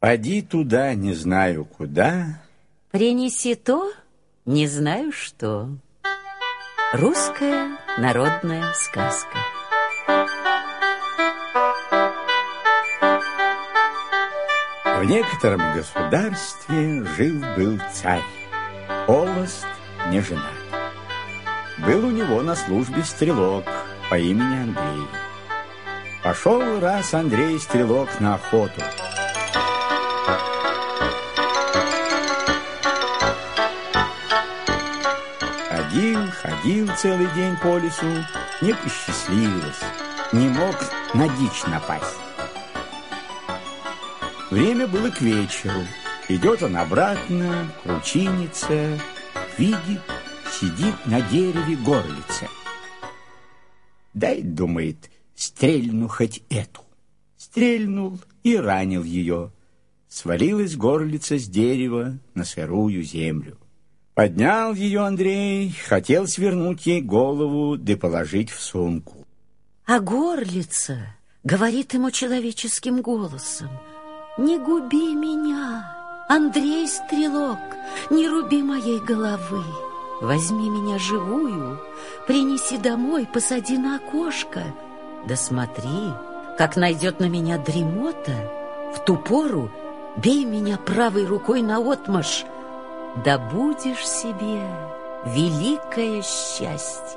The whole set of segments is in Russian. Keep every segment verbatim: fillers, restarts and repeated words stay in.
Поди туда, не знаю куда. Принеси то, не знаю что. Русская народная сказка. В некотором государстве жил-был царь, холост, не женат. Был у него на службе стрелок по имени Андрей. Пошел раз Андрей стрелок на охоту. Ходил, ходил целый день по лесу, не посчастливилось, не мог на дичь напасть. Время было к вечеру. Идет он обратно, кручинится, видит, сидит на дереве горлица. Дай, думает, стрельну хоть эту. Стрельнул и ранил ее. Свалилась горлица с дерева на сырую землю. Поднял ее Андрей, хотел свернуть ей голову да положить в сумку. А горлица говорит ему человеческим голосом: «Не губи меня, Андрей Стрелок, не руби моей головы. Возьми меня живую, принеси домой, посади на окошко. Да смотри, как найдет на меня дремота, в ту пору бей меня правой рукой наотмашь, да будешь себе великое счастье».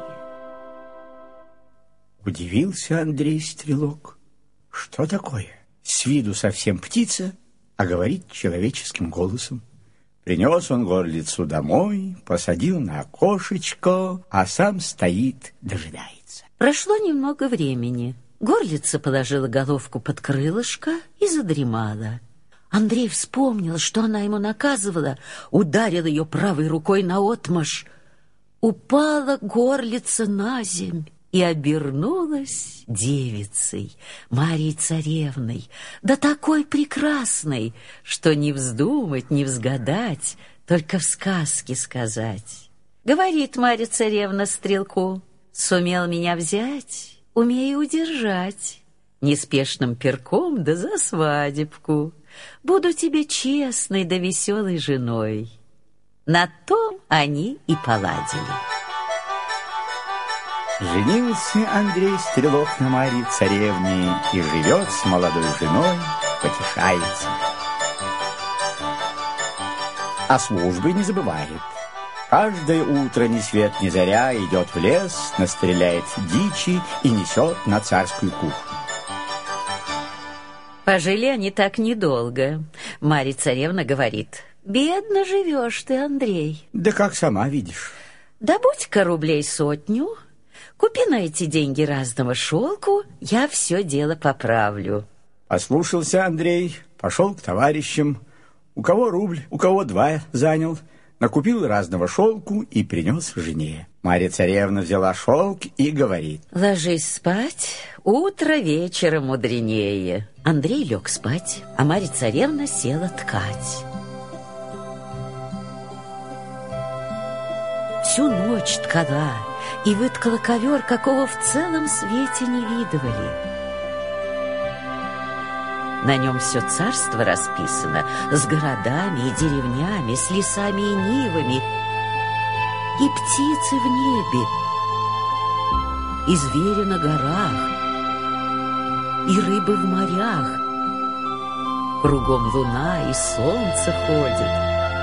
Удивился Андрей Стрелок. Что такое? С виду совсем птица, а говорит человеческим голосом. Принес он горлицу домой, посадил на окошечко, а сам стоит, дожидается. Прошло немного времени. Горлица положила головку под крылышко и задремала. Андрей вспомнил, что она ему наказывала, ударил ее правой рукой наотмашь. Упала горлица на земь и обернулась девицей, Марьей Царевной, да такой прекрасной, что не вздумать, не взгадать, только в сказке сказать. Говорит Марья Царевна стрелку: «Сумел меня взять, умею удержать, неспешным перком да за свадебку. Буду тебе честной да веселой женой». На том они и поладили. Женился Андрей Стрелок на Марье Царевне и живет с молодой женой, потешается. А службы не забывает. Каждое утро ни свет ни заря идет в лес, настреляет дичи и несет на царскую кухню. Пожили они так недолго. Марья Царевна говорит: «Бедно живешь ты, Андрей». Да как сама видишь. «Добудь-ка рублей сотню, купи на эти деньги разного шелку, я все дело поправлю». Послушался Андрей, пошел к товарищам. У кого рубль, у кого два занял. Накупил разного шелку и принес жене. Марья Царевна взяла шелк и говорит: «Ложись спать, утро вечера мудренее». Андрей лег спать, а Марья Царевна села ткать. Всю ночь ткала и выткала ковер, какого в целом свете не видывали. На нем все царство расписано, с городами и деревнями, с лесами и нивами, и птицы в небе, и звери на горах, и рыбы в морях. Кругом луна и солнце ходят.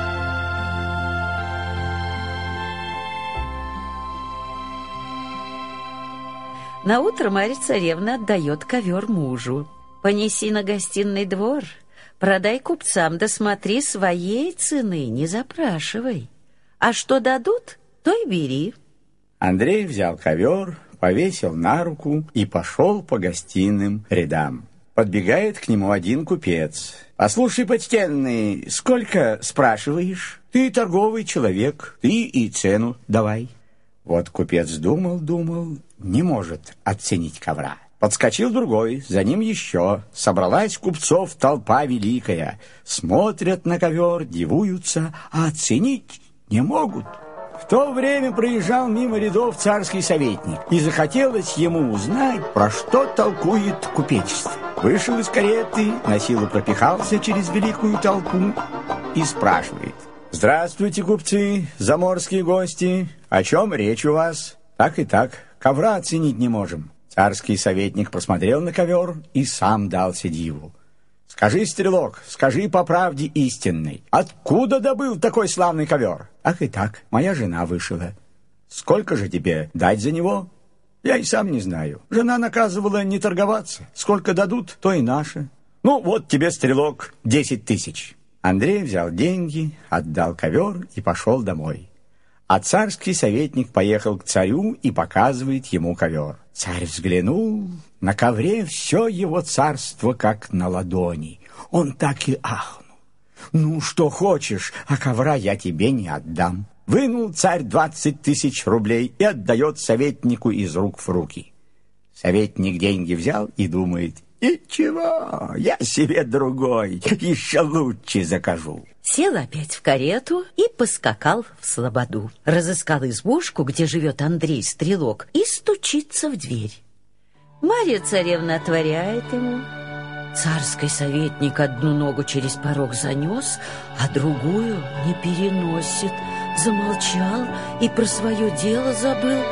Наутро Марья Царевна отдает ковер мужу. «Понеси на гостиный двор, продай купцам, да смотри, своей цены не запрашивай. А что дадут, то и бери». Андрей взял ковер, повесил на руку и пошел по гостиным рядам. Подбегает к нему один купец. «Послушай, почтенный, сколько спрашиваешь? Ты торговый человек, ты и цену давай». Вот купец думал-думал, не может оценить ковра. Подскочил другой, за ним еще. Собралась купцов толпа великая. Смотрят на ковер, дивуются, а оценить не могут. В то время проезжал мимо рядов царский советник, и захотелось ему узнать, про что толкует купечество. Вышел из кареты, на силу пропихался через великую толпу и спрашивает: «Здравствуйте, купцы, заморские гости, о чем речь у вас?» «Так и так, ковра оценить не можем». Царский советник посмотрел на ковер и сам дался диву. «Скажи, стрелок, скажи по правде истинной, откуда добыл такой славный ковер?» «Ах и так, моя жена вышила». «Сколько же тебе дать за него?» «Я и сам не знаю. Жена наказывала не торговаться. Сколько дадут, то и наше». «Ну, вот тебе, стрелок, десять тысяч». Андрей взял деньги, отдал ковер и пошел домой. А царский советник поехал к царю и показывает ему ковер. Царь взглянул, на ковре все его царство как на ладони. Он так и ахнул. «Ну, что хочешь, а ковра я тебе не отдам». Вынул царь двадцать тысяч рублей и отдает советнику из рук в руки. Советник деньги взял и думает: «И чего? Я себе другой, еще лучше закажу». Сел опять в карету и поскакал в слободу. Разыскал избушку, где живет Андрей Стрелок, и стучится в дверь. Марья царевна отворяет ему. Царский советник одну ногу через порог занес, а другую не переносит. Замолчал и про свое дело забыл.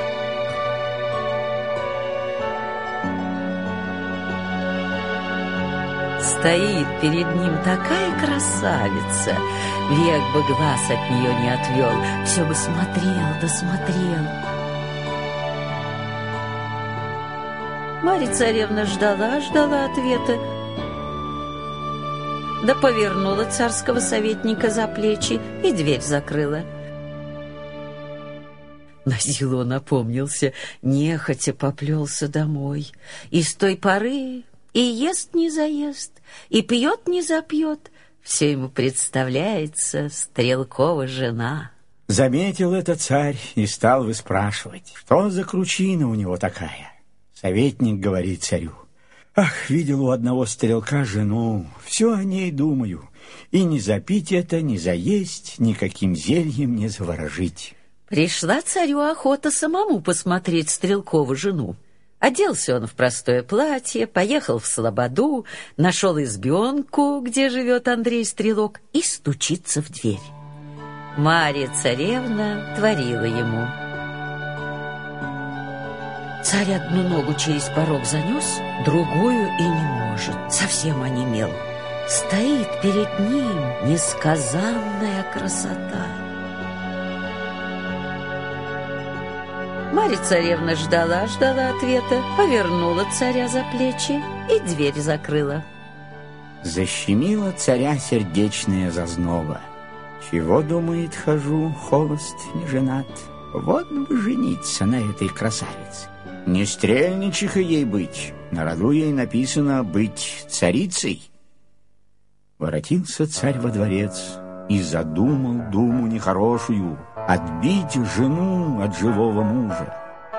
Стоит перед ним такая красавица, век бы глаз от нее не отвел, все бы смотрел да смотрел. Марья царевна ждала, ждала ответа, да повернула царского советника за плечи и дверь закрыла. Насилу он опомнился, нехотя поплелся домой, и с той поры и ест не заест, и пьет не запьет, все ему представляется Стрелкова жена. Заметил это царь и стал выспрашивать, что за кручина у него такая. Советник говорит царю: «Ах, видел у одного стрелка жену, все о ней думаю, и не запить это, не заесть, никаким зельем не заворожить». Пришла царю охота самому посмотреть Стрелкову жену. Оделся он в простое платье, поехал в слободу, нашел избенку, где живет Андрей Стрелок, и стучится в дверь. Марья царевна творила ему. Царь одну ногу через порог занес, другую и не может, совсем онемел. Стоит перед ним несказанная красота. Марья царевна ждала, ждала ответа, повернула царя за плечи и дверь закрыла. Защемила царя сердечная зазнова. Чего, думает, хожу, холост не женат? Вот бы жениться на этой красавице. Не стрельничихой ей быть, на роду ей написано быть царицей. Воротился царь во дворец и задумал думу нехорошую — отбить жену от живого мужа.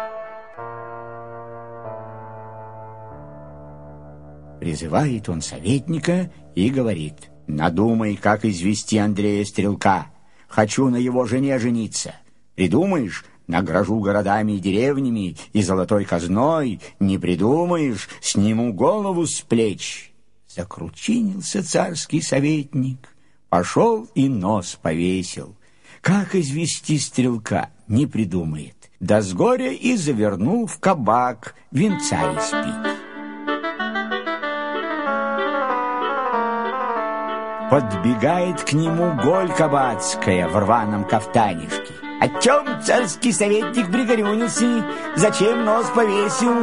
Призывает он советника и говорит: «Надумай, как извести Андрея Стрелка. Хочу на его жене жениться. Придумаешь — награжу городами и деревнями и золотой казной. Не придумаешь — сниму голову с плеч». Закручинился царский советник, пошел и нос повесил. Как извести Стрелка, не придумает. Да с горя и завернул в кабак венца испить. Подбегает к нему Голь Кабацкая в рваном кафтанишке. «О чем царский советник пригорюнился? Зачем нос повесил?»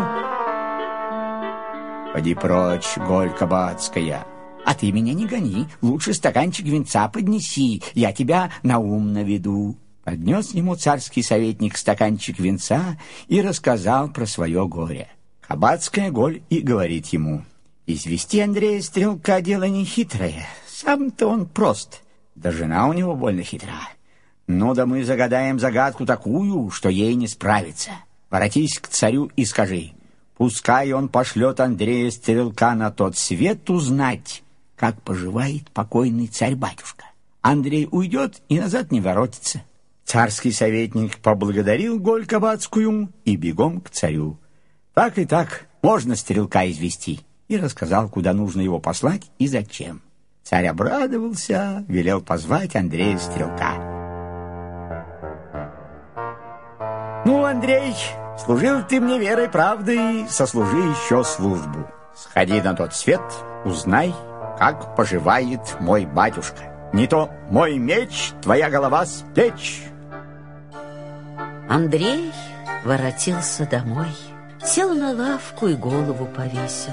«Поди прочь, Голь Кабацкая! А ты меня не гони, лучше стаканчик винца поднеси, я тебя на ум наведу». Поднес ему царский советник стаканчик винца и рассказал про свое горе. Кабацкая Голь и говорит ему: «Извести Андрея Стрелка дело не хитрое, сам-то он прост, да жена у него больно хитра. Ну да мы загадаем загадку такую, что ей не справиться. Воротись к царю и скажи: пускай он пошлет Андрея Стрелка на тот свет узнать, как поживает покойный царь-батюшка. Андрей уйдет и назад не воротится. Царский советник поблагодарил голь кабацкую и бегом к царю. Так и так можно стрелка извести. И рассказал, куда нужно его послать и зачем. Царь обрадовался, велел позвать Андрея Стрелка. «Ну, Андрей, служил ты мне верой, правдой, сослужи еще службу. Сходи на тот свет, узнай, как поживает мой батюшка. Не то мой меч, твоя голова с плеч». Андрей воротился домой, сел на лавку и голову повесил.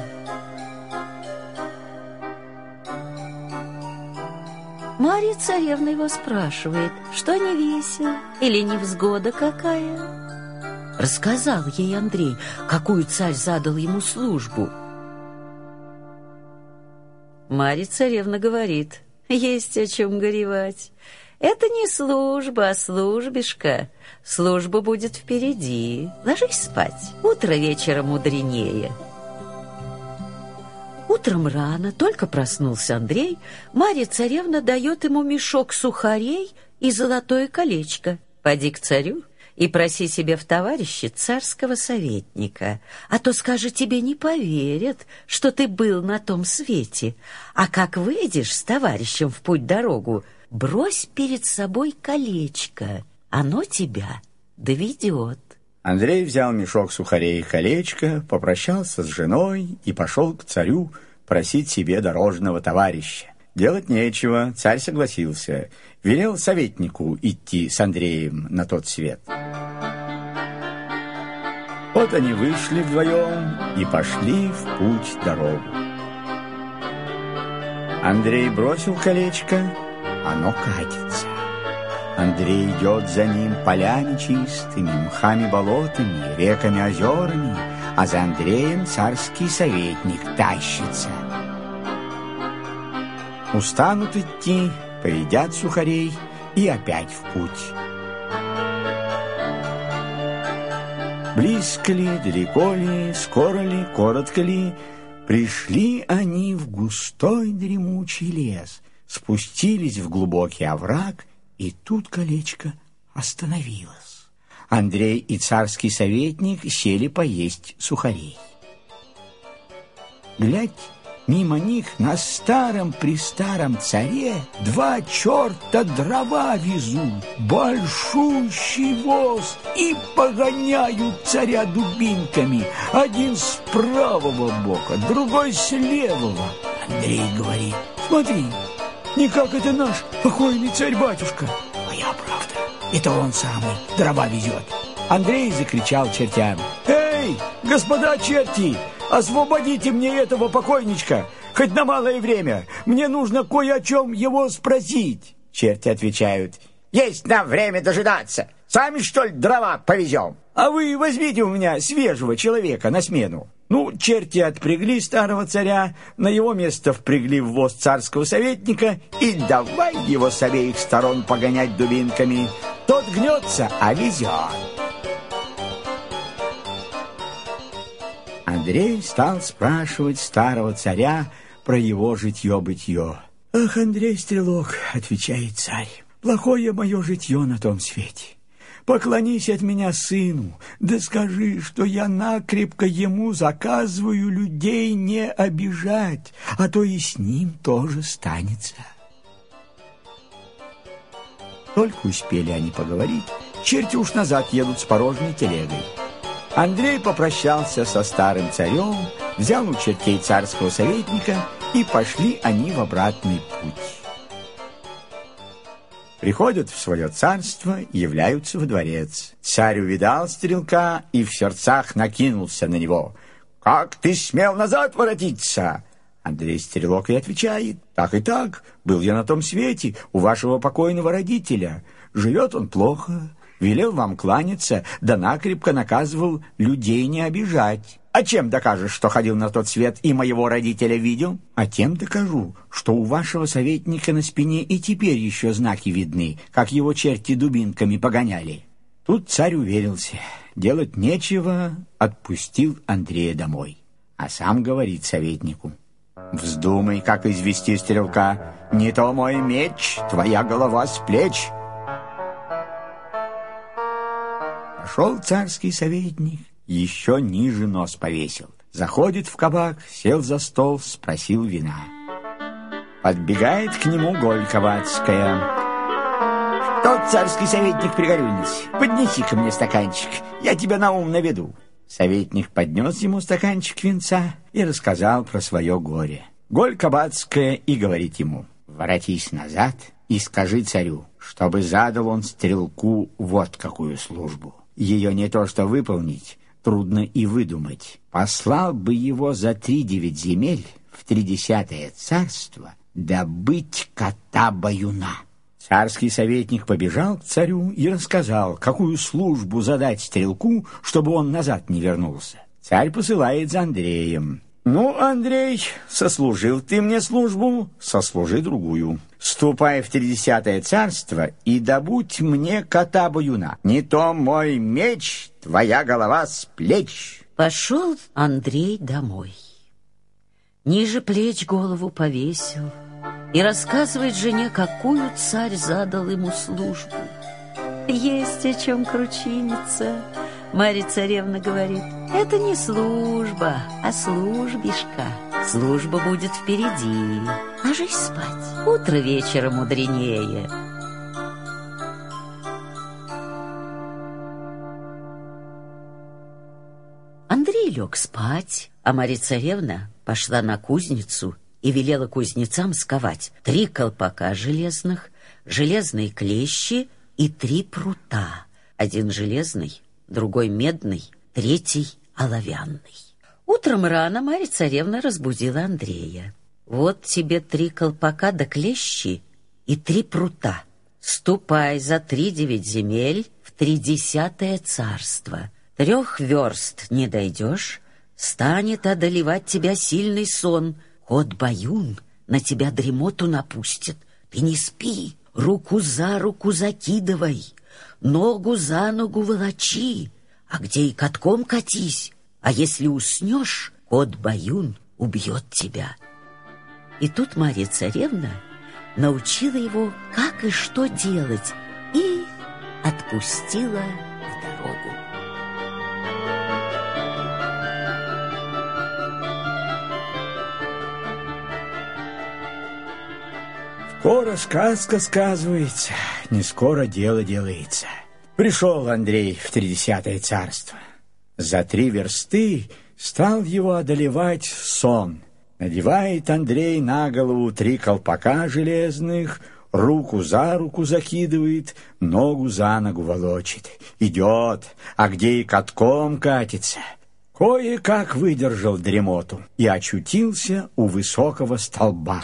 Марья царевна его спрашивает, что не весел или невзгода какая. Рассказал ей Андрей, какую царь задал ему службу. Марья царевна говорит, есть о чем горевать. Это не служба, а службишка. Служба будет впереди. Ложись спать. Утро вечера мудренее. Утром рано, только проснулся Андрей, Марья царевна дает ему мешок сухарей и золотое колечко. Поди к царю и проси себе в товарищи царского советника, а то, скажи, тебе не поверят, что ты был на том свете. А как выйдешь с товарищем в путь-дорогу, брось перед собой колечко, оно тебя доведет. Андрей взял мешок сухарей и колечко, попрощался с женой и пошел к царю просить себе дорожного товарища. Делать нечего, царь согласился, велел советнику идти с Андреем на тот свет. Вот они вышли вдвоем и пошли в путь-дорогу. Андрей бросил колечко, оно катится. Андрей идет за ним полями чистыми, мхами болотами, реками озерами, а за Андреем царский советник тащится. Устанут идти, поедят сухарей и опять в путь. Близко ли, далеко ли, скоро ли, коротко ли, пришли они в густой дремучий лес, спустились в глубокий овраг, и тут колечко остановилось. Андрей и царский советник сели поесть сухарей. Глядь, мимо них на старом-престаром царе два черта дрова везут, большущий воз, и погоняют царя дубинками. Один с правого бока, другой с левого. Андрей говорит: смотри, никак это наш покойный царь-батюшка. А я, правда, это он самый дрова везет. Андрей закричал чертям: эй, господа черти, освободите мне этого покойничка, хоть на малое время. Мне нужно кое о чем его спросить. Черти отвечают: есть нам время дожидаться. Сами, что ли, дрова повезем? А вы возьмите у меня свежего человека на смену. Ну, черти отпрягли старого царя, на его место впрягли в воз царского советника и давай его с обеих сторон погонять дубинками. Тот гнется, а везет. Андрей стал спрашивать старого царя про его житье-бытье. «Ах, Андрей Стрелок, — отвечает царь, — плохое мое житье на том свете. Поклонись от меня сыну, да скажи, что я накрепко ему заказываю людей не обижать, а то и с ним тоже станется». Только успели они поговорить, черти уж назад едут с порожней телегой. Андрей попрощался со старым царем, взял у чертей царского советника, и пошли они в обратный путь. Приходят в свое царство, являются во дворец. Царь увидал стрелка и в сердцах накинулся на него. «Как ты смел назад воротиться?» Андрей Стрелок и отвечает: «Так и так, был я на том свете у вашего покойного родителя. Живет он плохо, велел вам кланяться, да накрепко наказывал людей не обижать. А чем докажешь, что ходил на тот свет и моего родителя видел? А тем докажу, что у вашего советника на спине и теперь еще знаки видны, как его черти дубинками погоняли». Тут царь уверился, делать нечего, отпустил Андрея домой. А сам говорит советнику: «Вздумай, как извести стрелка, не то мой меч, твоя голова с плеч». Пошел царский советник, еще ниже нос повесил. Заходит в кабак, сел за стол, спросил вина. Подбегает к нему Голь Кабацкая. Тот царский советник пригорюнился. Поднеси-ка мне стаканчик, я тебя на ум наведу. Советник поднес ему стаканчик винца и рассказал про свое горе. Голь Кабацкая и говорит ему: воротись назад и скажи царю, чтобы задал он стрелку вот какую службу. Ее не то что выполнить, трудно и выдумать. Послал бы его за три девять земель в тридесятое царство добыть кота-баюна. Царский советник побежал к царю и рассказал, какую службу задать стрелку, чтобы он назад не вернулся. Царь посылает за Андреем. «Ну, Андрей, сослужил ты мне службу, сослужи другую. Ступай в тридесятое царство и добудь мне кота-баюна. Не то мой меч, твоя голова с плеч». Пошел Андрей домой. Ниже плеч голову повесил и рассказывает жене, какую царь задал ему службу. Есть о чем кручиниться. Марья царевна говорит: это не служба, а службишка. Служба будет впереди. Ложись спать, утро вечера мудренее. Андрей лег спать, а Марья царевна пошла на кузницу и велела кузнецам сковать три колпака железных, железные клещи и три прута. Один железный, другой медный, третий оловянный. Утром рано Марья царевна разбудила Андрея. Вот тебе три колпака да клещи и три прута. Ступай за три девять земель в тридесятое царство. Трех верст не дойдешь, станет одолевать тебя сильный сон. Кот-баюн на тебя дремоту напустит. Ты не спи, руку за руку закидывай, ногу за ногу волочи, а где и катком катись. А если уснешь, кот-баюн убьет тебя. И тут Марья царевна научила его, как и что делать, и отпустила в дорогу. Скоро сказка сказывается, не скоро дело делается. Пришел Андрей в тридесятое царство. За три версты стал его одолевать сон. Надевает Андрей на голову три колпака железных, руку за руку закидывает, ногу за ногу волочит. Идет, а где и катком катится. Кое-как выдержал дремоту и очутился у высокого столба.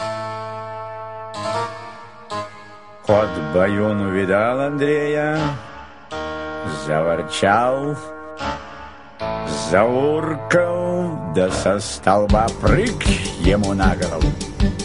Кот-баюн увидал Андрея, заворчал, зауркал, да со столба прыг ему на голову.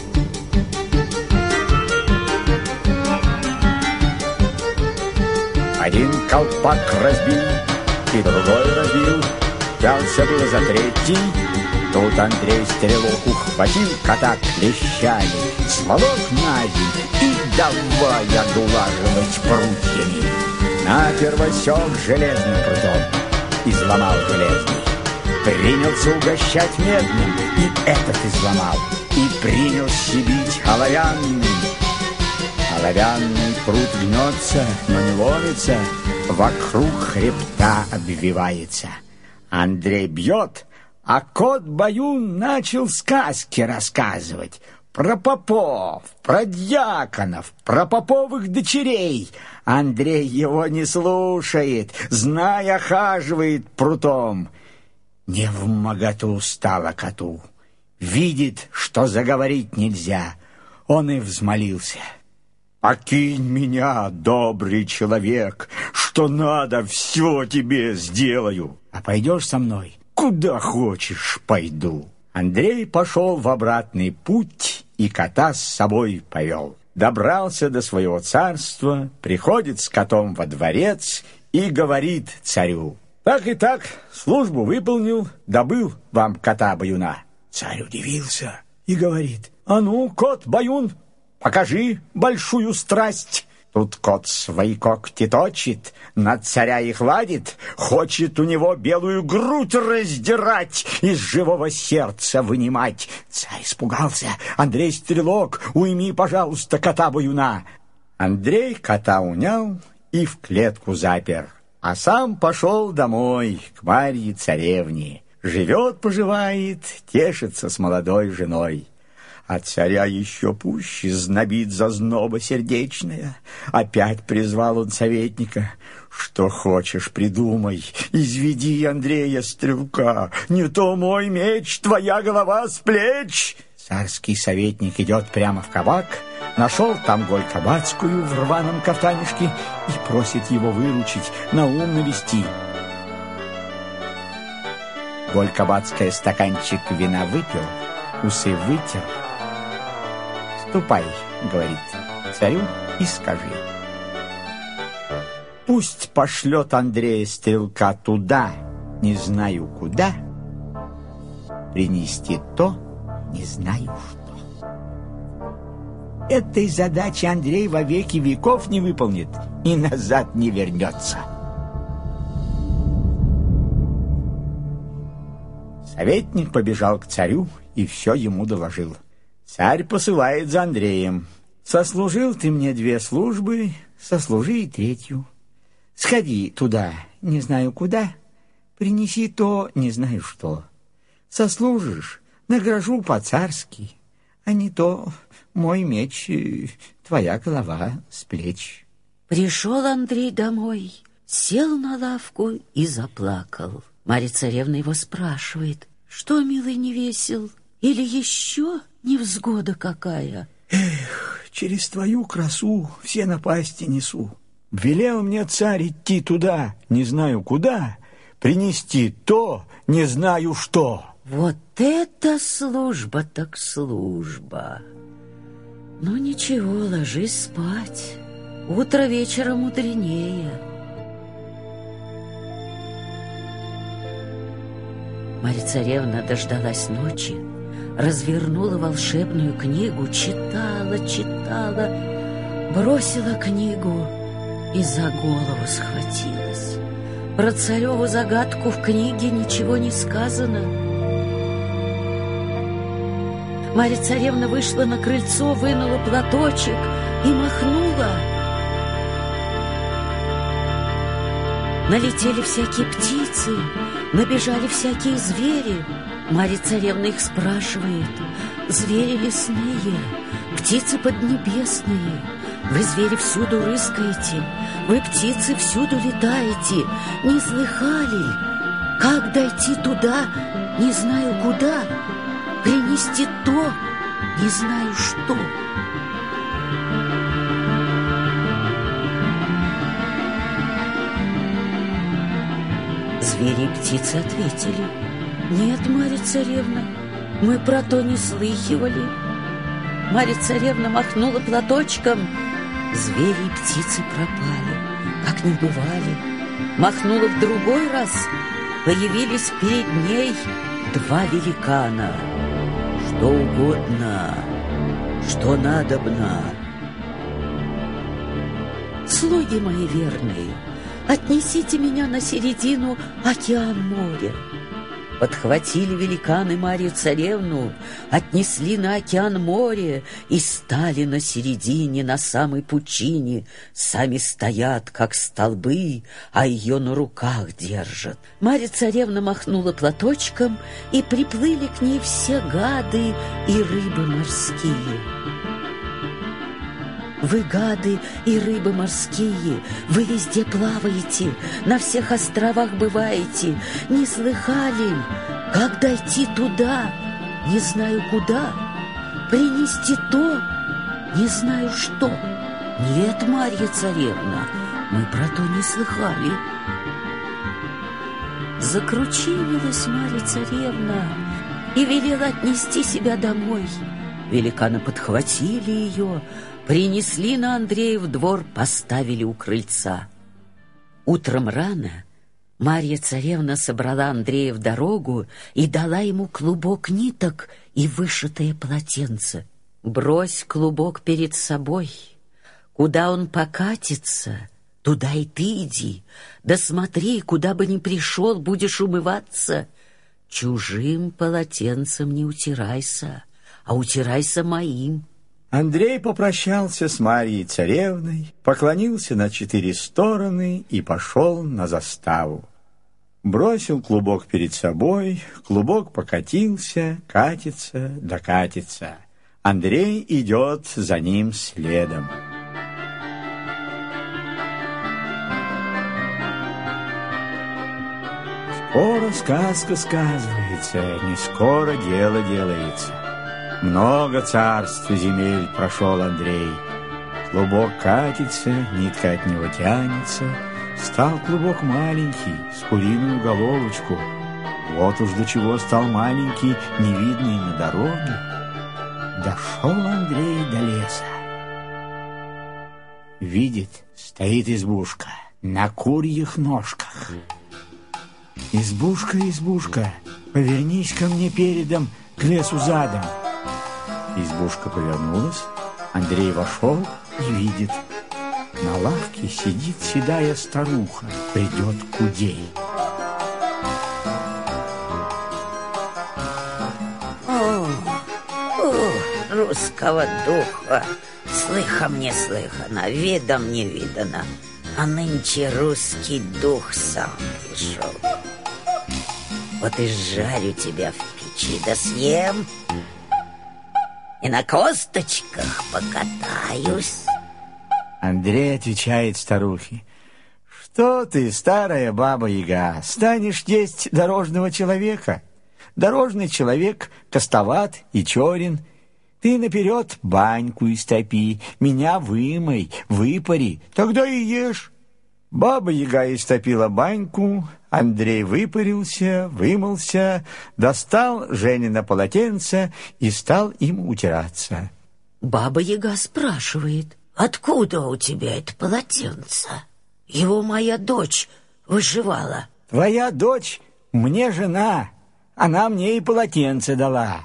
Один колпак разбил, и другой разбил, взялся было за третий. Тут Андрей стрелу ухватил кота клещами, сволок на землю и давай оглаживать прутьями. Наперво сёк железным прутом, изломал железный. Принялся угощать медным, и этот изломал. И принялся бить оловянным. Оловянный прут гнется, но не ломится, вокруг хребта обвивается. Андрей бьет, а кот-баюн начал сказки рассказывать про попов, про дьяконов, про поповых дочерей. Андрей его не слушает, зная, охаживает прутом. Невмоготу стало коту. Видит, что заговорить нельзя. Он и взмолился: «Покинь меня, добрый человек, что надо, все тебе сделаю. А пойдешь со мной? Куда хочешь, пойду». Андрей пошел в обратный путь и кота с собой повел. Добрался до своего царства, приходит с котом во дворец и говорит царю: «Так и так, службу выполнил, добыл вам кота-баюна». Царь удивился и говорит: «А ну, кот-баюн, покажи большую страсть». Тут кот свои когти точит, на царя их ладит, хочет у него белую грудь раздирать, из живого сердца вынимать. Царь испугался. Андрей Стрелок, уйми, пожалуйста, кота-баюна. Андрей кота унял и в клетку запер, а сам пошел домой к Марье царевне. Живет-поживает, тешится с молодой женой. А царя еще пуще знобит зазноба сердечная. Опять призвал он советника. Что хочешь, придумай, изведи Андрея Стрелка, не то мой меч, твоя голова с плеч. Царский советник идет прямо в кабак, нашел там Голь Кабацкую в рваном кафтанишке и просит его выручить, на ум навести. Голь Кабацкая стаканчик вина выпил, усы вытер. «Ступай, — говорит царю, — и скажи. Пусть пошлет Андрея Стрелка туда, не знаю куда, принести то, не знаю что. Этой задачи Андрей во веки веков не выполнит и назад не вернется». Советник побежал к царю и все ему доложил. Царь посылает за Андреем. «Сослужил ты мне две службы, сослужи и третью. Сходи туда, не знаю куда, принеси то, не знаю что. Сослужишь, награжу по-царски, а не то мой меч, твоя голова с плеч». Пришел Андрей домой, сел на лавку и заплакал. Марья царевна его спрашивает: «Что, милый, не весел? Или еще невзгода какая?» «Эх, через твою красу все напасти несу. Велел мне царь идти туда, не знаю куда, принести то, не знаю что». Вот это служба так служба. Ну ничего, ложись спать. Утро вечера мудренее. Марья царевна дождалась ночи, развернула волшебную книгу, читала, читала, бросила книгу и за голову схватилась. Про цареву загадку в книге ничего не сказано. Марья царевна вышла на крыльцо, вынула платочек и махнула. Налетели всякие птицы, набежали всякие звери. Марья царевна их спрашивает: «Звери лесные, птицы поднебесные, вы, звери, всюду рыскаете, вы, птицы, всюду летаете, не слыхали? Как дойти туда, не знаю куда, принести то, не знаю что?» Звери и птицы ответили: «Нет, Марья царевна, мы про то не слыхивали». Марья царевна махнула платочком, звери и птицы пропали, как не бывали. Махнула в другой раз, появились перед ней два великана. «Что угодно, что надобно». «Слуги мои верные, отнесите меня на середину океан моря». Подхватили великаны Марью царевну, отнесли на океан море и стали на середине, на самой пучине. Сами стоят, как столбы, а ее на руках держат. Марья царевна махнула платочком, и приплыли к ней все гады и рыбы морские. «Вы, гады и рыбы морские, вы везде плаваете, на всех островах бываете. Не слыхали, как дойти туда, не знаю куда, принести то, не знаю что?» «Нет, Марья царевна, мы про то не слыхали». Закручинилась Марья царевна и велела отнести себя домой. Великаны подхватили ее, принесли на Андреев двор, поставили у крыльца. Утром рано Марья царевна собрала Андрея в дорогу и дала ему клубок ниток и вышитое полотенце. «Брось клубок перед собой, Куда он покатится, туда и ты иди. Да смотри, куда бы ни пришел, будешь умываться. Чужим полотенцем не утирайся, а утирайся моим. Андрей попрощался с Марьей царевной, поклонился на четыре стороны и пошел на заставу. Бросил клубок перед собой, клубок покатился, катится, докатится. Андрей идет за ним следом. Скоро сказка сказывается, не скоро дело делается. Много царств и земель прошел Андрей. Клубок катится, нитка от него тянется. Стал клубок маленький, с куриную головочку. Вот уж до чего стал маленький, невидный на дороге. Дошел Андрей до леса. Видит, стоит избушка на курьих ножках. Избушка, избушка, повернись ко мне передом, к лесу задом. Избушка повернулась, Андрей вошел и видит. На лавке сидит седая старуха, придет кудей. О, о, русского духа, слыхом не слыхано, видом не видано, а нынче русский дух сам пришел. Вот и жарю тебя в печи, да съем, и на косточках покатаюсь. Андрей отвечает старухе: что ты, старая баба-яга, станешь есть дорожного человека? Дорожный человек костоват и черен. Ты наперед баньку истопи, меня вымой, выпари, тогда и ешь. Баба-яга истопила баньку, Андрей выпарился, вымылся, достал Женина полотенце и стал им утираться. Баба-яга спрашивает: откуда у тебя это полотенце? Его моя дочь вышивала. Твоя дочь мне жена, она мне и полотенце дала.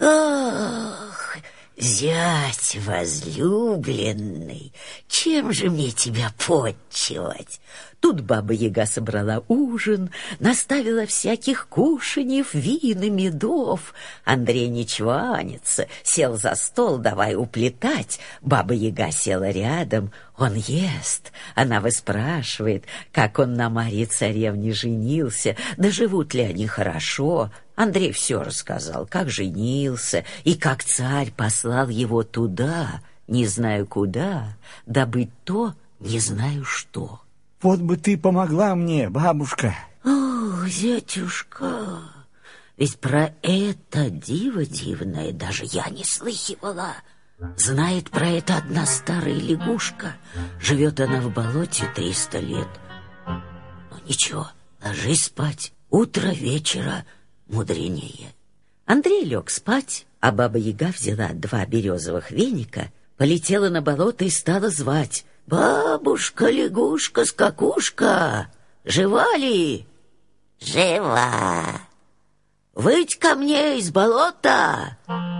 Ах, зять возлюбленный, чем же мне тебя потчевать? Тут баба-яга собрала ужин, наставила всяких кушаньев, вин и медов. Андрей не чванится, сел за стол, давай уплетать. Баба-яга села рядом, он ест. Она выспрашивает, как он на Марье царевне женился, да живут ли они хорошо. Андрей все рассказал, как женился и как царь послал его туда, не знаю куда, добыть то, не знаю что. Вот бы ты помогла мне, бабушка. О, зятюшка, ведь про это диво дивное даже я не слыхивала. Знает про это одна старая лягушка. Живет она в болоте триста лет. Ну ничего, ложись спать, утро вечера мудренее. Андрей лег спать, а баба-яга взяла два березовых веника, полетела на болото и стала звать: бабушка, лягушка, скакушка, жива ли? Жива. Выйдь ко мне из болота.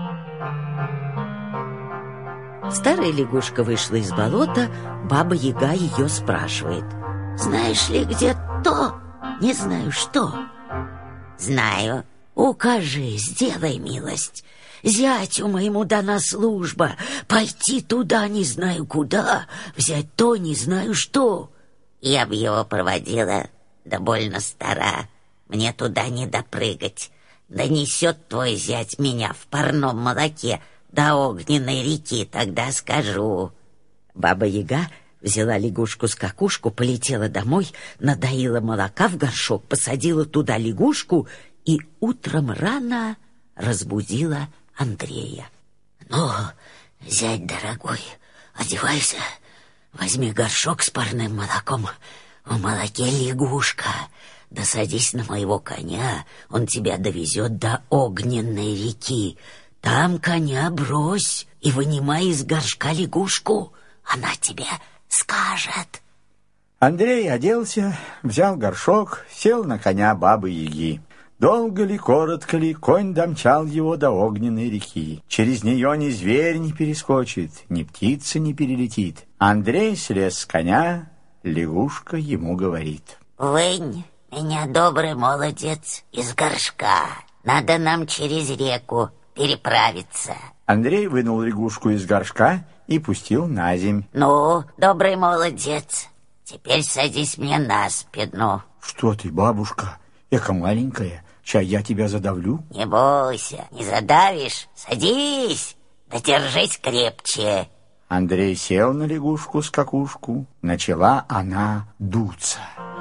Старая лягушка вышла из болота, баба-яга ее спрашивает: знаешь ли, где то? Не знаю что. Знаю. Укажи, сделай милость. Зятю моему дана служба, пойти туда не знаю куда, взять то не знаю что. Я б его проводила, да больно стара, мне туда не допрыгать. Да несет твой зять меня в парном молоке до огненной реки, тогда скажу. Баба-яга взяла лягушку-скакушку, полетела домой, надоила молока в горшок, посадила туда лягушку и утром рано разбудила Андрея. Ну, зять дорогой, одевайся, возьми горшок с парным молоком, в молоке лягушка, да садись на моего коня, он тебя довезет до огненной реки. Там коня брось и вынимай из горшка лягушку, она тебе скажет. Андрей оделся, взял горшок, сел на коня бабы-яги. Долго ли, коротко ли, конь домчал его до огненной реки. Через нее ни зверь не перескочит, ни птица не перелетит. Андрей слез с коня, лягушка ему говорит: «Вынь меня, добрый молодец, из горшка. Надо нам через реку переправиться». Андрей вынул лягушку из горшка и пустил на земь. «Ну, добрый молодец, теперь садись мне на спину». «Что ты, бабушка, эка маленькая, чай я тебя задавлю?» «Не бойся, не задавишь, садись, да держись крепче». Андрей сел на лягушку-скакушку, начала она дуться.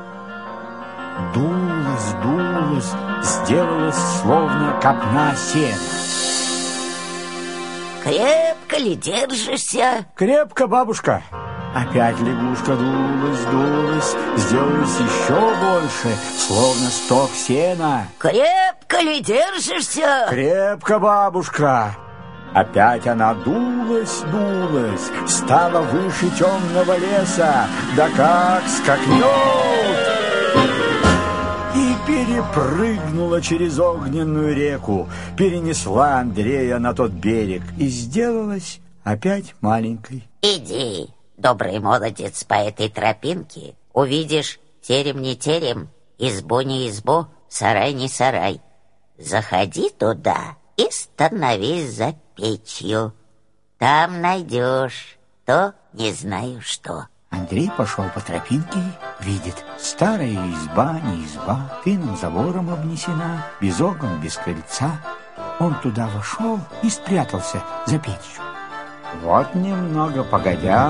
Дулась, дулась, сделалась словно копна сена. «Крепко ли держишься?» «Крепко, бабушка». Опять лягушка дулась, дулась, сделалась еще больше, словно сток сена. «Крепко ли держишься?» «Крепко, бабушка». Опять она дулась, дулась, стала выше темного леса, да как скакнет! И перепрыгнула через огненную реку, перенесла Андрея на тот берег и сделалась опять маленькой. «Иди, добрый молодец, по этой тропинке, увидишь терем не терем, избу не избу, сарай не сарай. Заходи туда и становись за печью. Там найдешь то, не знаю что». Андрей пошел по тропинке, видит: старая изба, не изба, тыным забором обнесена, без окон, без крыльца. Он туда вошел и спрятался за печью. Вот немного погодя,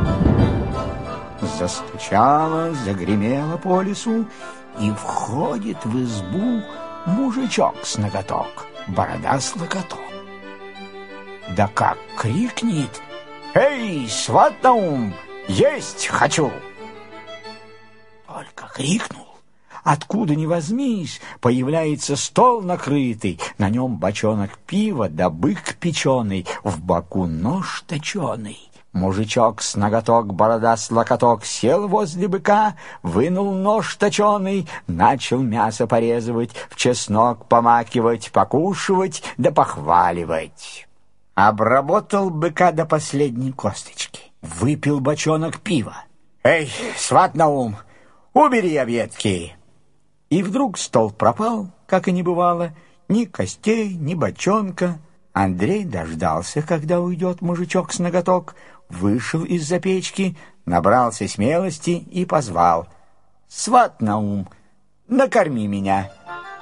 застучало, загремело по лесу, и входит в избу мужичок с ноготок, борода с локоток. Да как крикнет: «Эй, сват Наум, есть хочу!» Только крикнул, откуда ни возьмись, появляется стол накрытый, на нем бочонок пива да бык печеный, в боку нож точеный. Мужичок с ноготок, борода с локоток сел возле быка, вынул нож точеный, начал мясо порезывать, в чеснок помакивать, покушивать да похваливать. Обработал быка до последней косточки, выпил бочонок пива. «Эй, сват Наум, убери объедки!» И вдруг стол пропал, как и не бывало, ни костей, ни бочонка. Андрей дождался, когда уйдет мужичок с ноготок, вышел из-за печки, набрался смелости и позвал: «Сват Наум, накорми меня!»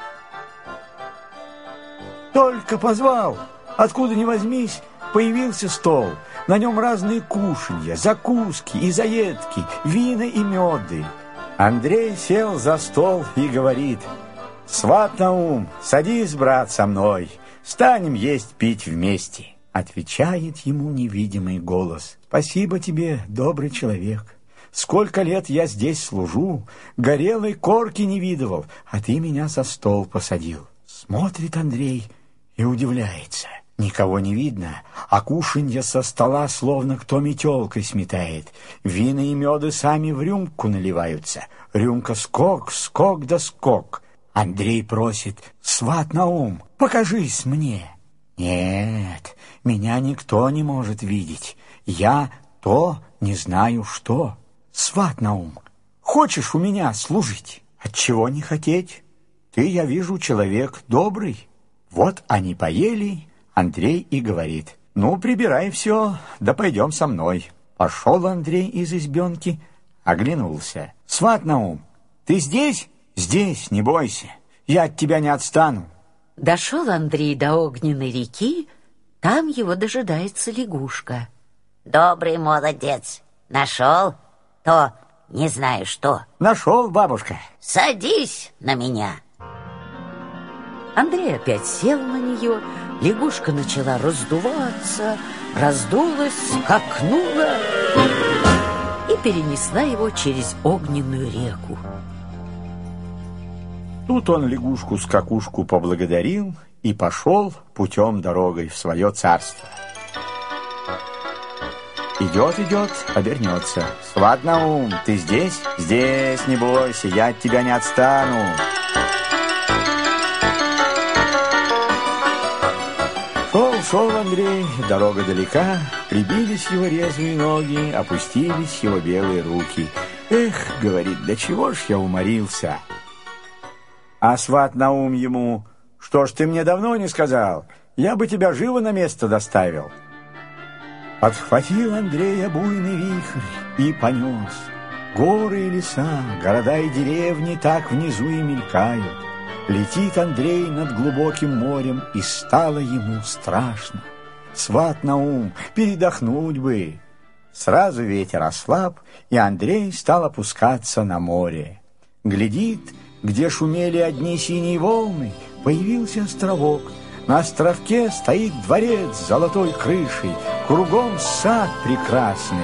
Только позвал, откуда ни возьмись, появился стол. На нем разные кушанья, закуски и заедки, вина и меды. Андрей сел за стол и говорит: «Сват Наум, садись, брат, со мной, станем есть пить вместе». Отвечает ему невидимый голос: «Спасибо тебе, добрый человек. Сколько лет я здесь служу, горелой корки не видывал, а ты меня за стол посадил». Смотрит Андрей и удивляется. Никого не видно, а кушанья со стола словно кто метелкой сметает. Вина и меды сами в рюмку наливаются. Рюмка скок, скок да скок. Андрей просит: «Сват Наум, покажись мне». «Нет, меня никто не может видеть. Я то не знаю что. Сват Наум, хочешь у меня служить?» «Отчего не хотеть? Ты, я вижу, человек добрый». Вот они поели. Андрей и говорит: «Ну, прибирай все, да пойдем со мной». Пошел Андрей из избенки, оглянулся. «Сват Наум, ты здесь?» «Здесь, не бойся, я от тебя не отстану». Дошел Андрей до огненной реки, там его дожидается лягушка. «Добрый молодец, нашел то, не знаю что». «Нашел, бабушка». «Садись на меня». Андрей опять сел на нее, лягушка начала раздуваться, раздулась, скакнула и перенесла его через огненную реку. Тут он лягушку-скакушку поблагодарил и пошел путем дорогой в свое царство. Идет, идет, обернется. «Сват Наум, ты здесь?» «Здесь, не бойся, я от тебя не отстану». Пошел Андрей, дорога далека, прибились его резвые ноги, опустились его белые руки. Эх, говорит, до чего ж я уморился. А сват Наум ему: что ж ты мне давно не сказал? Я бы тебя живо на место доставил. Подхватил Андрея буйный вихрь и понес. Горы и леса, города и деревни так внизу и мелькают. Летит Андрей над глубоким морем, и стало ему страшно. Сват Наум, передохнуть бы. Сразу ветер ослаб, и Андрей стал опускаться на море. Глядит, где шумели одни синие волны, появился островок. На островке стоит дворец с золотой крышей, кругом сад прекрасный.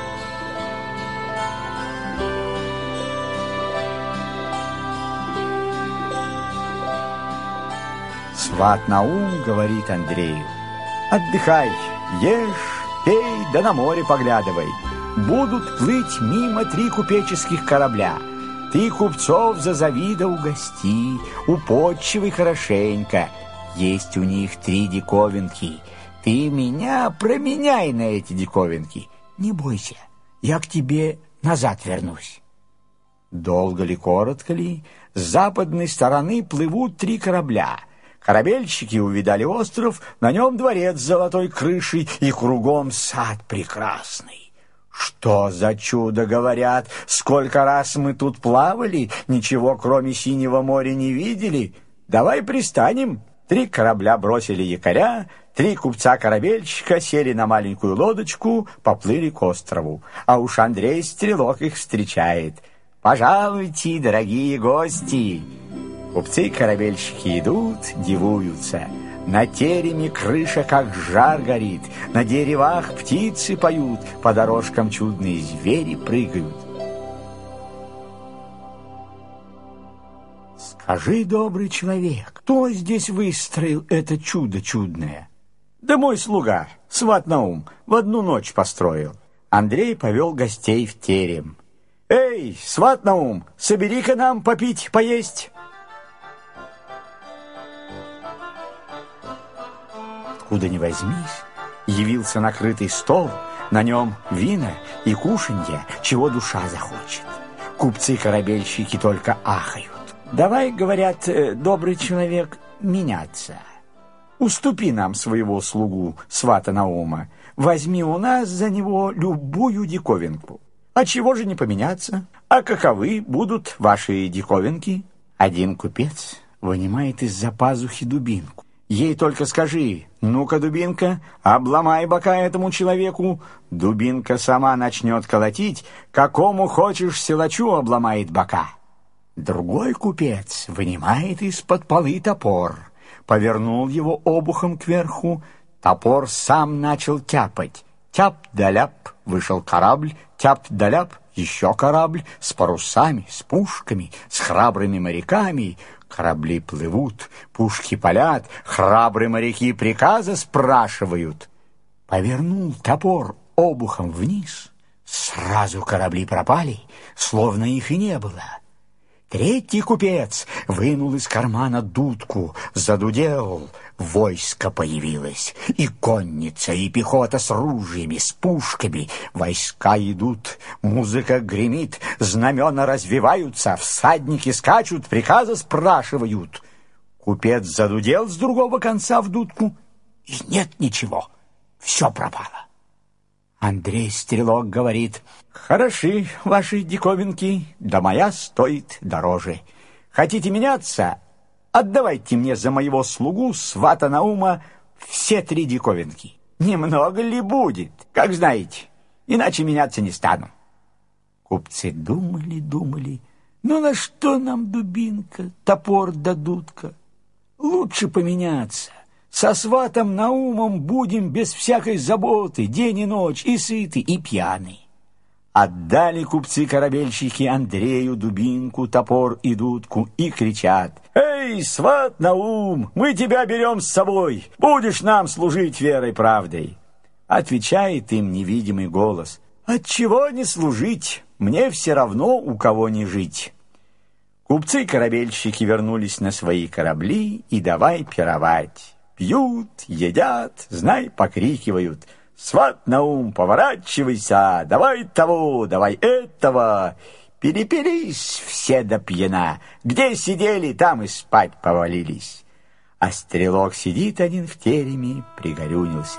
Сват Наум говорит Андрею: отдыхай, ешь, пей, да на море поглядывай. Будут плыть мимо три купеческих корабля. Ты купцов за завида угости, уподчивай хорошенько. Есть у них три диковинки. Ты меня променяй на эти диковинки. Не бойся, я к тебе назад вернусь. Долго ли, коротко ли, с западной стороны плывут три корабля. Корабельщики увидали остров, на нем дворец с золотой крышей и кругом сад прекрасный. Что за чудо, говорят, сколько раз мы тут плавали, ничего кроме синего моря не видели. Давай пристанем. Три корабля бросили якоря, три купца-корабельщика сели на маленькую лодочку, поплыли к острову. А уж Андрей Стрелок их встречает. Пожалуйте, дорогие гости. Купцы-корабельщики идут, дивуются. На тереме крыша как жар горит, на деревах птицы поют, по дорожкам чудные звери прыгают. Скажи, добрый человек, кто здесь выстроил это чудо чудное? Да мой слуга, сват Наум, в одну ночь построил. Андрей повел гостей в терем. Эй, сват Наум, собери-ка нам попить, поесть. Откуда ни возьмись, явился накрытый стол, на нем вина и кушанье, чего душа захочет. Купцы-корабельщики только ахают. Давай, говорят, добрый человек, меняться. Уступи нам своего слугу, свата Наума, возьми у нас за него любую диковинку. А чего же не поменяться? А каковы будут ваши диковинки? Один купец вынимает из-за пазухи дубинку. Ей только скажи: ну-ка, дубинка, обломай бока этому человеку. Дубинка сама начнет колотить, какому хочешь силачу обломает бока. Другой купец вынимает из-под полы топор, повернул его обухом кверху, топор сам начал тяпать. Тяп да ляп, вышел корабль, тяп да ляп, еще корабль с парусами, с пушками, с храбрыми моряками. Корабли плывут, пушки палят, храбрые моряки приказа спрашивают. Повернул топор обухом вниз, сразу корабли пропали, словно их и не было. Третий купец вынул из кармана дудку, задудел, войско появилось, и конница, и пехота с ружьями, с пушками. Войска идут, музыка гремит, знамена развиваются, всадники скачут, приказы спрашивают. Купец задудел с другого конца в дудку, и нет ничего, все пропало. Андрей Стрелок говорит: хороши ваши диковинки, да моя стоит дороже. Хотите меняться? Отдавайте мне за моего слугу, свата Наума, все три диковинки. Немного ли будет, как знаете, иначе меняться не стану. Купцы думали, думали, ну на что нам дубинка, топор да дудка? Лучше поменяться. Со сватом Наумом будем без всякой заботы, день и ночь, и сыты, и пьяны. Отдали купцы-корабельщики Андрею дубинку, топор и дудку и кричат: «Эй, сват Наум, мы тебя берем с собой, будешь нам служить верой и правдой». Отвечает им невидимый голос: «Отчего не служить? Мне все равно, у кого не жить». Купцы-корабельщики вернулись на свои корабли и давай пировать. Пьют, едят, знай, покрикивают: «Сват Наум, поворачивайся! Давай того, давай этого!» Перепились все до пьяна. Где сидели, там и спать повалились. А Стрелок сидит один в тереме, пригорюнился.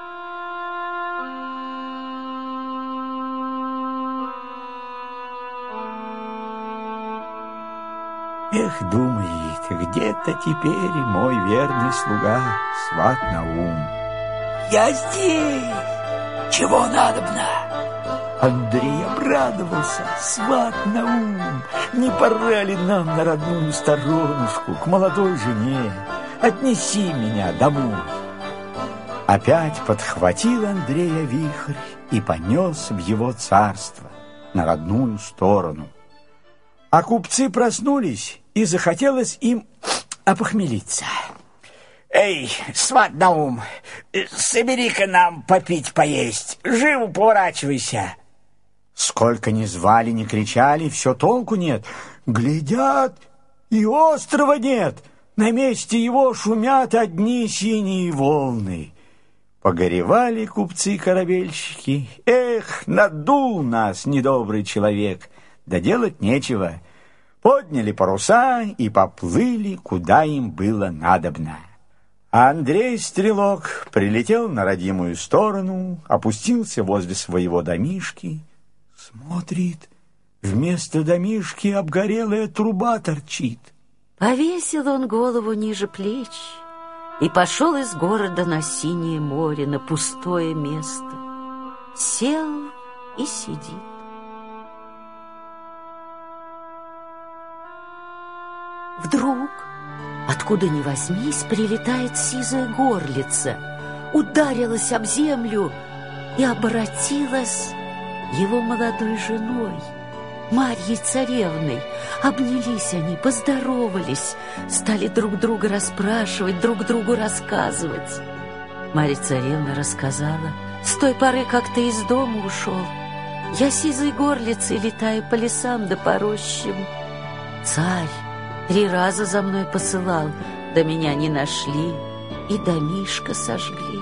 Эх, думает, где-то теперь мой верный слуга Сват Наум. Я здесь! Чего надобно? Андрей обрадовался. Сват Наум, не пора ли нам на родную сторонушку, к молодой жене? Отнеси меня домой. Опять подхватил Андрея вихрь и понес в его царство, на родную сторону. А купцы проснулись, и захотелось им опохмелиться. Эй, Сват Наум, собери-ка нам попить, поесть. Живо поворачивайся. Сколько ни звали, ни кричали, все толку нет. Глядят, и острова нет. На месте его шумят одни синие волны. Погоревали купцы-корабельщики. Эх, надул нас недобрый человек. Да делать нечего. Подняли паруса и поплыли, куда им было надобно. А Андрей Стрелок прилетел на родимую сторону, опустился возле своего домишки, смотрит, вместо домишки обгорелая труба торчит. Повесил он голову ниже плеч и пошел из города на синее море, на пустое место. Сел и сидит. Вдруг, откуда ни возьмись, прилетает сизая горлица, ударилась об землю и обратилась его молодой женой, Марьей Царевной. Обнялись они, поздоровались, стали друг друга расспрашивать, друг другу рассказывать. Марья Царевна рассказала: «С той поры, как ты из дома ушел, я сизой горлицей летаю по лесам да по рощам. Царь три раза за мной посылал, да меня не нашли и домишко сожгли».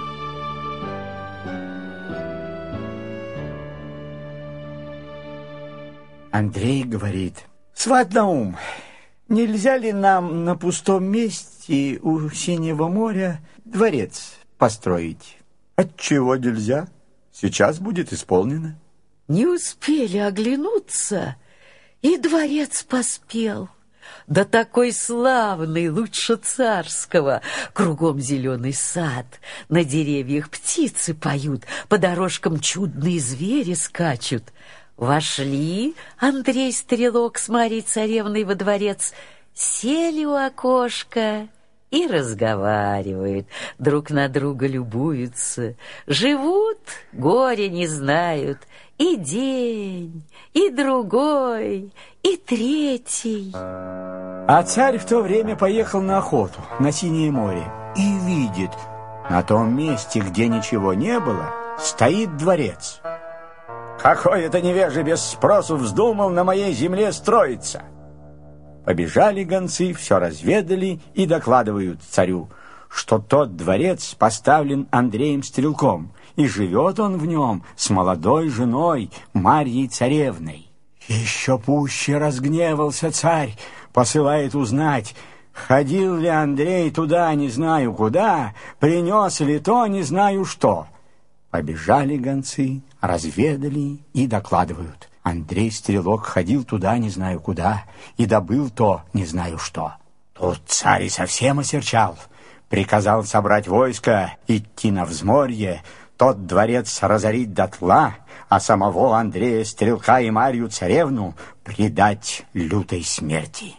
Андрей говорит: «Сват Наум, нельзя ли нам на пустом месте у Синего моря дворец построить?» «Отчего нельзя? Сейчас будет исполнено». Не успели оглянуться, и дворец поспел. Да такой славный, лучше царского. Кругом зеленый сад, на деревьях птицы поют, по дорожкам чудные звери скачут. Вошли Андрей Стрелок с Марьей Царевной во дворец, сели у окошка и разговаривают, друг на друга любуются. Живут, горя не знают, и день, и другой, и третий. А царь в то время поехал на охоту на Синее море и видит, на том месте, где ничего не было, стоит дворец. «Какой это невежа без спросу вздумал на моей земле строиться!» Побежали гонцы, все разведали и докладывают царю, что тот дворец поставлен Андреем Стрелком, и живет он в нем с молодой женой Марьей Царевной. Еще пуще разгневался царь, посылает узнать, ходил ли Андрей туда не знаю куда, принес ли то не знаю что. Побежали гонцы, разведали и докладывают: Андрей Стрелок ходил туда не знаю куда и добыл то не знаю что. Тут царь совсем осерчал, приказал собрать войско, идти на взморье, тот дворец разорить дотла, а самого Андрея Стрелка и Марью Царевну предать лютой смерти.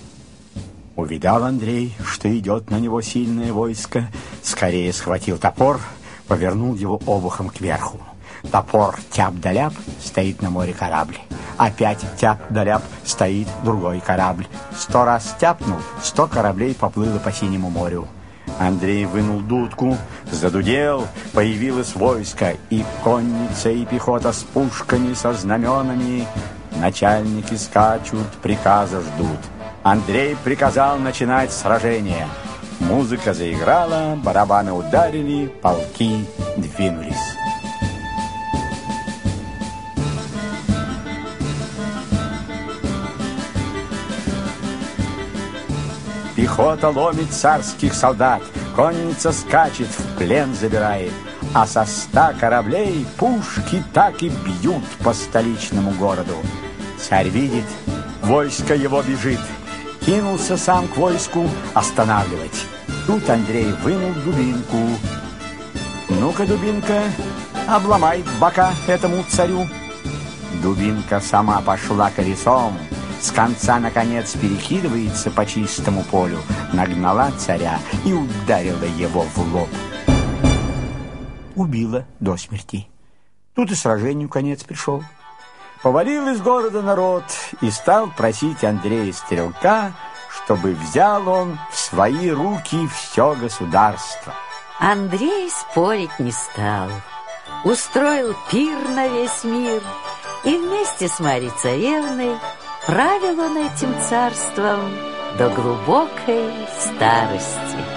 Увидал Андрей, что идет на него сильное войско, скорее схватил топор, повернул его обухом кверху. Топор тяп да ляп, стоит на море корабль. Опять тяп да ляп, стоит другой корабль. Сто раз тяпнул, сто кораблей поплыло по Синему морю. Андрей вынул дудку, задудел, появилось войско, и конница, и пехота с пушками, со знаменами. Начальники скачут, приказа ждут. Андрей приказал начинать сражение. Музыка заиграла, барабаны ударили, полки двинулись. Пехота ломит царских солдат, конница скачет, в плен забирает, а со ста кораблей пушки так и бьют по столичному городу. Царь видит, войско его бежит, кинулся сам к войску останавливать. Тут Андрей вынул дубинку. Ну-ка, дубинка, обломай бока этому царю. Дубинка сама пошла колесом, с конца, наконец, перекидывается по чистому полю, нагнала царя и ударила его в лоб. Убила до смерти. Тут и сражению конец пришел. Повалил из города народ и стал просить Андрея Стрелка, чтобы взял он в свои руки все государство. Андрей спорить не стал. Устроил пир на весь мир и вместе с Марьей Царевной правил он этим царством до глубокой старости.